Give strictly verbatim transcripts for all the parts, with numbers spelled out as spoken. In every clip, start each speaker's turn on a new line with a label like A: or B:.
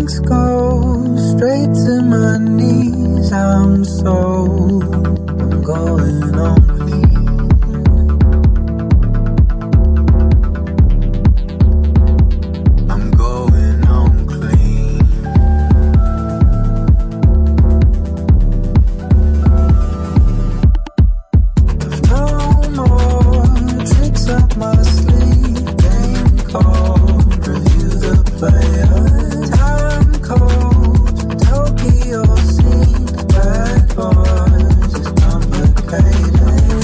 A: drinks go straight to my knees. I'm so, I'm going on clean. I'm going on clean. I've no more tricks up my sleeve. Game called, review the players. Time code, Tokyo scene. Bad boys, it's complicated.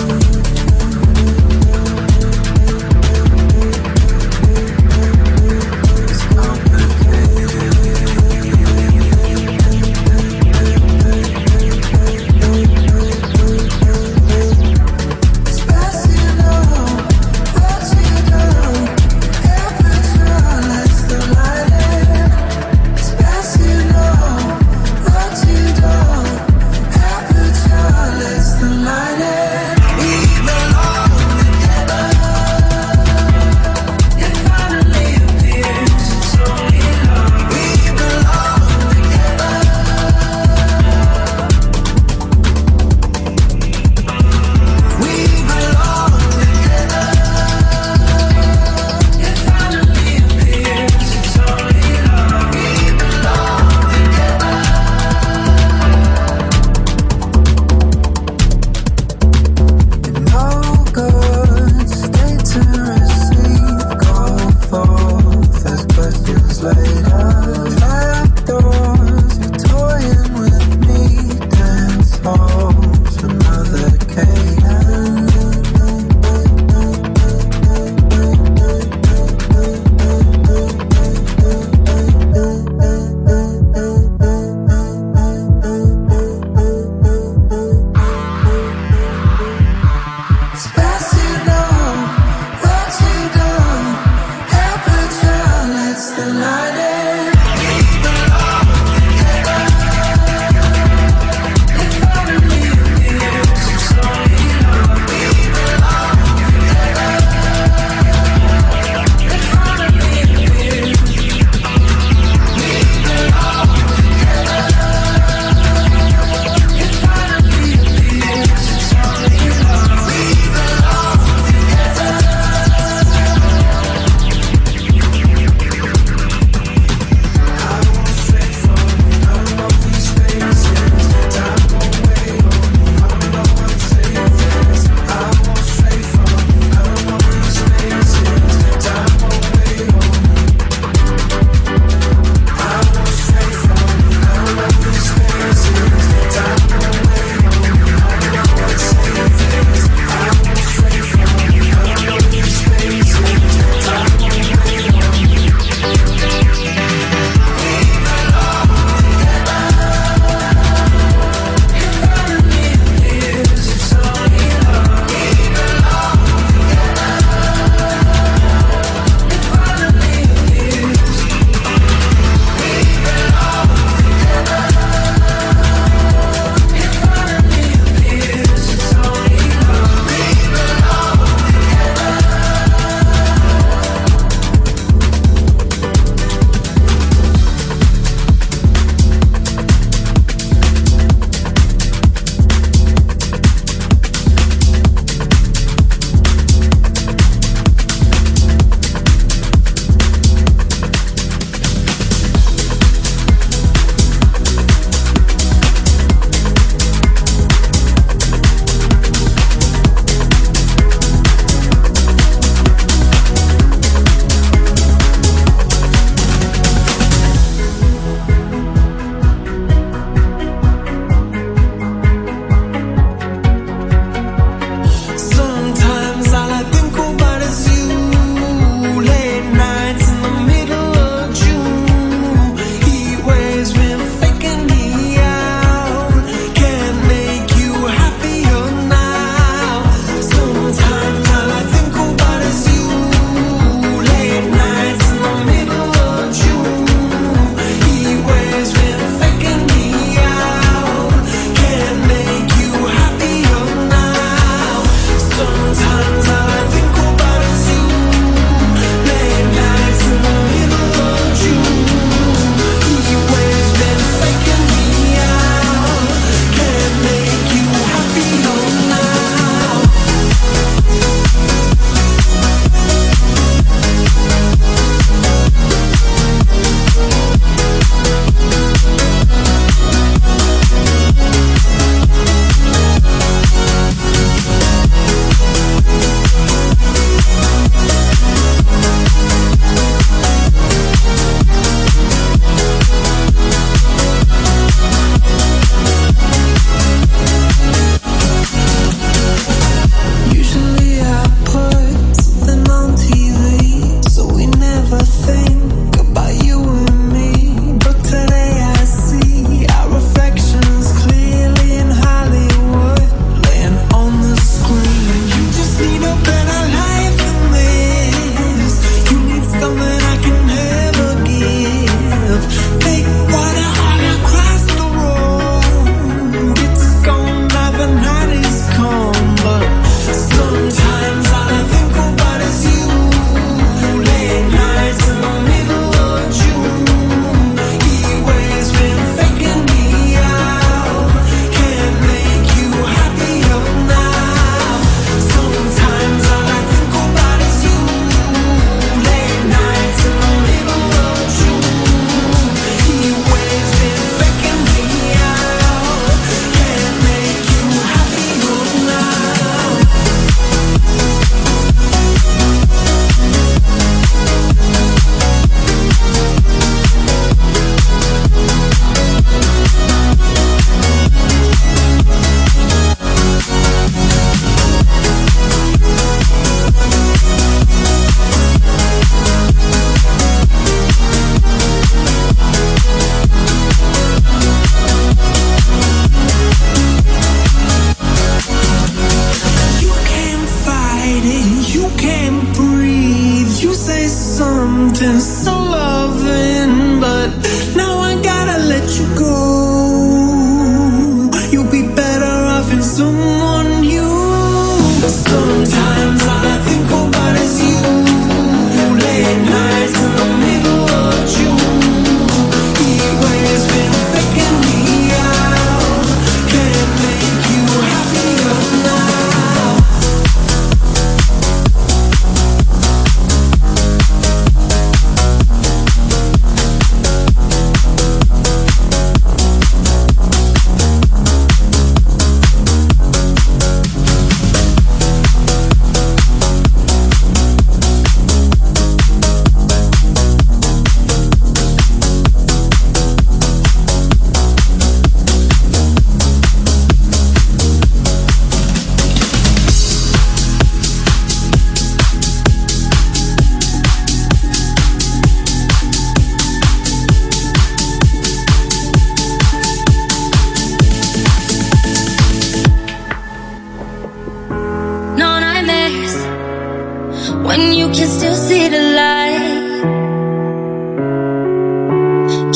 A: It's complicated. It's best you know what you do. Air patrol, let's the light in. It's best you know what you do. Air patrol, let's the light in. We belong together. It finally appears, it's only love. We belong together. We belong together. It finally appears, it's only love. We belong together. No good state to receive. Go forth as questions later. Trapdoors, you're toying with me. Dance halls, another cadence. It's best you know what you do. Air patrol, let's the light in. We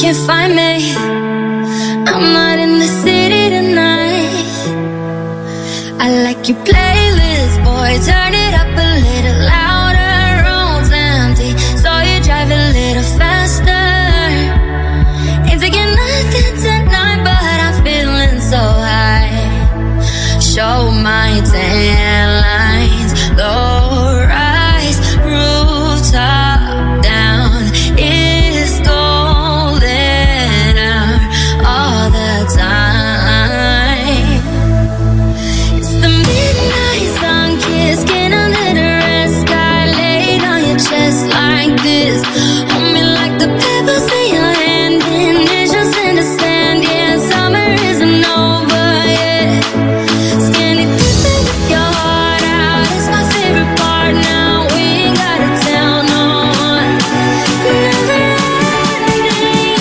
B: can't find me. I'm not in the city tonight. I like your playlist, boy, turn it up a little louder. Road's empty, so you drive a little faster. Ain't taking nothing tonight, but I'm feeling so high. Show my tan lines, low rise, rooftop down. It's golden hour all the time. It's the midnight sun kiss, skin under the red sky, laid on your chest like this. Hold me like the pebbles in your hand, initials in the sand. Yeah, summer isn't over yet. Skinny dipping with your heart out, it's my favorite part now. We ain't gotta tell no one. Never ending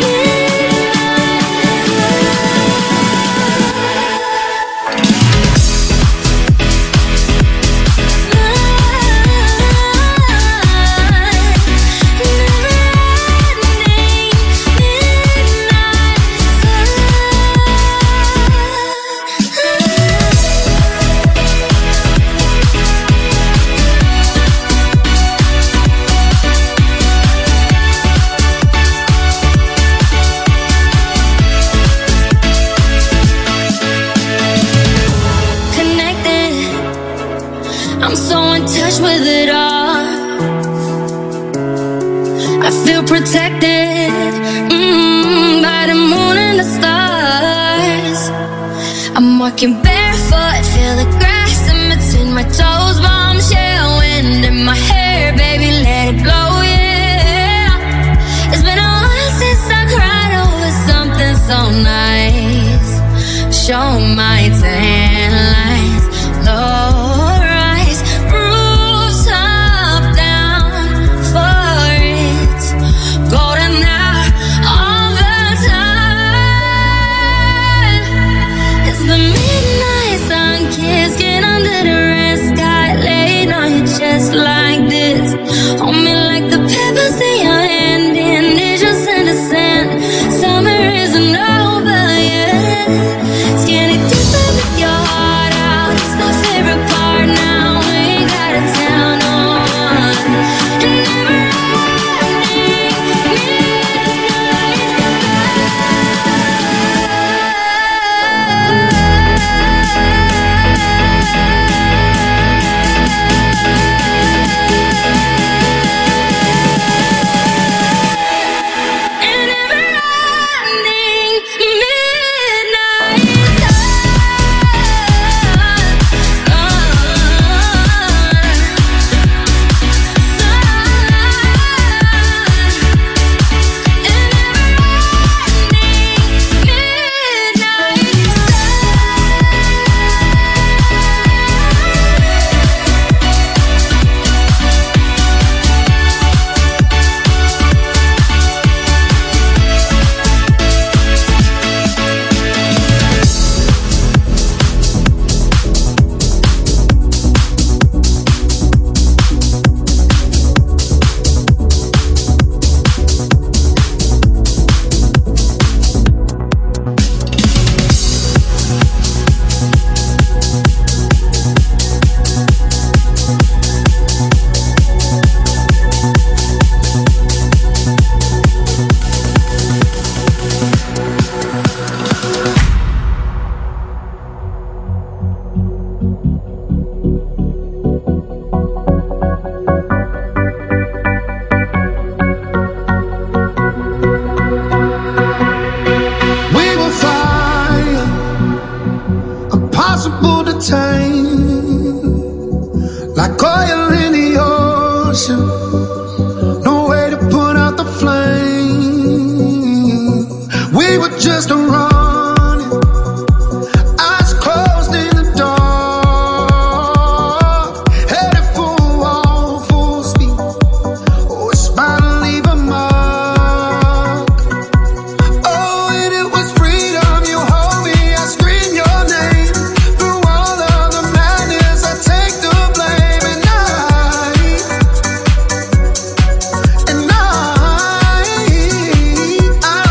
B: connected. I'm so in touch with it all. I feel protected mm, by the moon and the stars. I'm walking barefoot, feel the grass in between my toes. Bombshell wind in my hair, baby, let it blow, yeah. It's been a while since I cried over something so nice. Show my tan lines, low rise, rooftop down for it. Golden hour all the time. It's the midnight sun kiss, skin under the red sky, laid on your chest like this. Hold me like the pebbles in your hand, initials in the sand. Summer isn't over yet. Skinny dipping with your heart out, it's my favorite part now. We ain't gotta tell no one. And never
A: I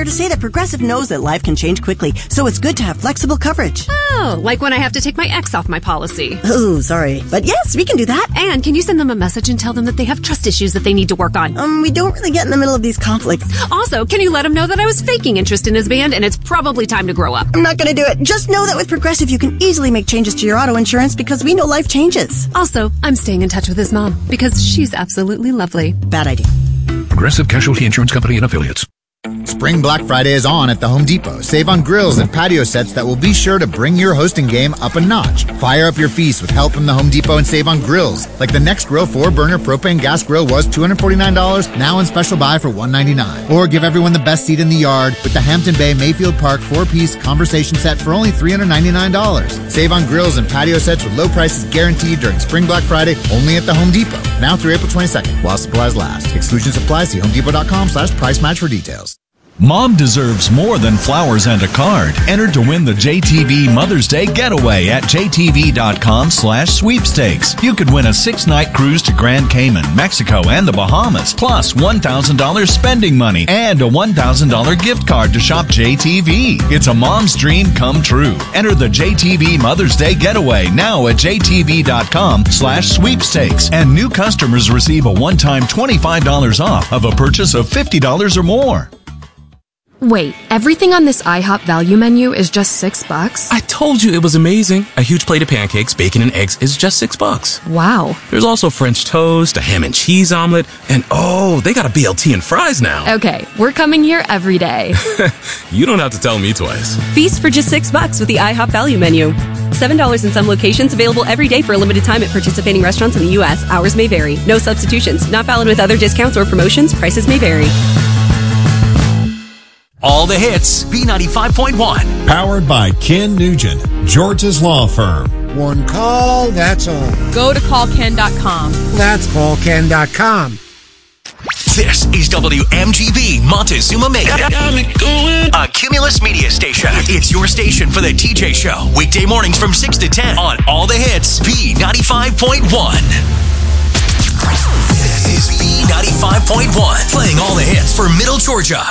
C: to say that Progressive knows that life can change quickly, so it's good to have flexible coverage.
D: Oh, like when I have to take my ex off my policy.
C: Oh, sorry. But yes, we can do that.
D: And can you send them a message and tell them that they have trust issues that they need to work on?
C: Um, we don't really get in the middle of these conflicts.
D: Also, can you let them know that I was faking interest in his band and it's probably time to grow up?
C: I'm not going to do it. Just know that with Progressive, you can easily make changes to your auto insurance because we know life changes.
D: Also, I'm staying in touch with his mom because she's absolutely lovely.
C: Bad idea.
E: Progressive Casualty Insurance Company and Affiliates.
F: Spring Black Friday is on at the Home Depot. Save on grills and patio sets that will be sure to bring your hosting game up a notch. Fire up your feast with help from the Home Depot and save on grills. Like the Next Grill four burner propane gas grill was two hundred forty-nine dollars, now in special buy for one hundred ninety-nine dollars. Or give everyone the best seat in the yard with the Hampton Bay Mayfield Park four-piece conversation set for only three hundred ninety-nine dollars. Save on grills and patio sets with low prices guaranteed during Spring Black Friday only at the Home Depot. Now through April twenty-second, while supplies last. Exclusions apply. See homedepot.com slash price match for details.
G: Mom deserves more than flowers and a card. Enter to win the J T V Mother's Day Getaway at jtv.com slash sweepstakes. You could win a six-night cruise to Grand Cayman, Mexico, and the Bahamas, plus one thousand dollars spending money and a one thousand dollars gift card to shop J T V. It's a mom's dream come true. Enter the J T V Mother's Day Getaway now at jtv.com slash sweepstakes. And new customers receive a one-time twenty-five dollars off of a purchase of fifty dollars or more.
H: Wait, everything on this IHOP value menu is just six bucks?
I: I told you it was amazing. A huge plate of pancakes, bacon, and eggs is just six bucks.
H: Wow.
I: There's also French toast, a ham and cheese omelet, and oh, they got a B L T and fries now.
H: Okay, we're coming here every day.
I: You don't have to tell me twice.
J: Feast for just six bucks with the IHOP value menu. seven dollars in some locations, available every day for a limited time at participating restaurants in the U S. Hours may vary. No substitutions. Not valid with other discounts or promotions. Prices may vary.
K: All the hits, B ninety-five point one.
L: Powered by Ken Nugent, George's Law Firm.
M: One call, that's all.
N: Go to call ken dot com.
M: That's call ken dot com.
K: This is W M G B Montezuma Macon, a Cumulus Media station. It's your station for the T J Show. Weekday mornings from six to ten on All the Hits, B ninety-five point one. This is B ninety-five point one, playing all the hits for Middle Georgia.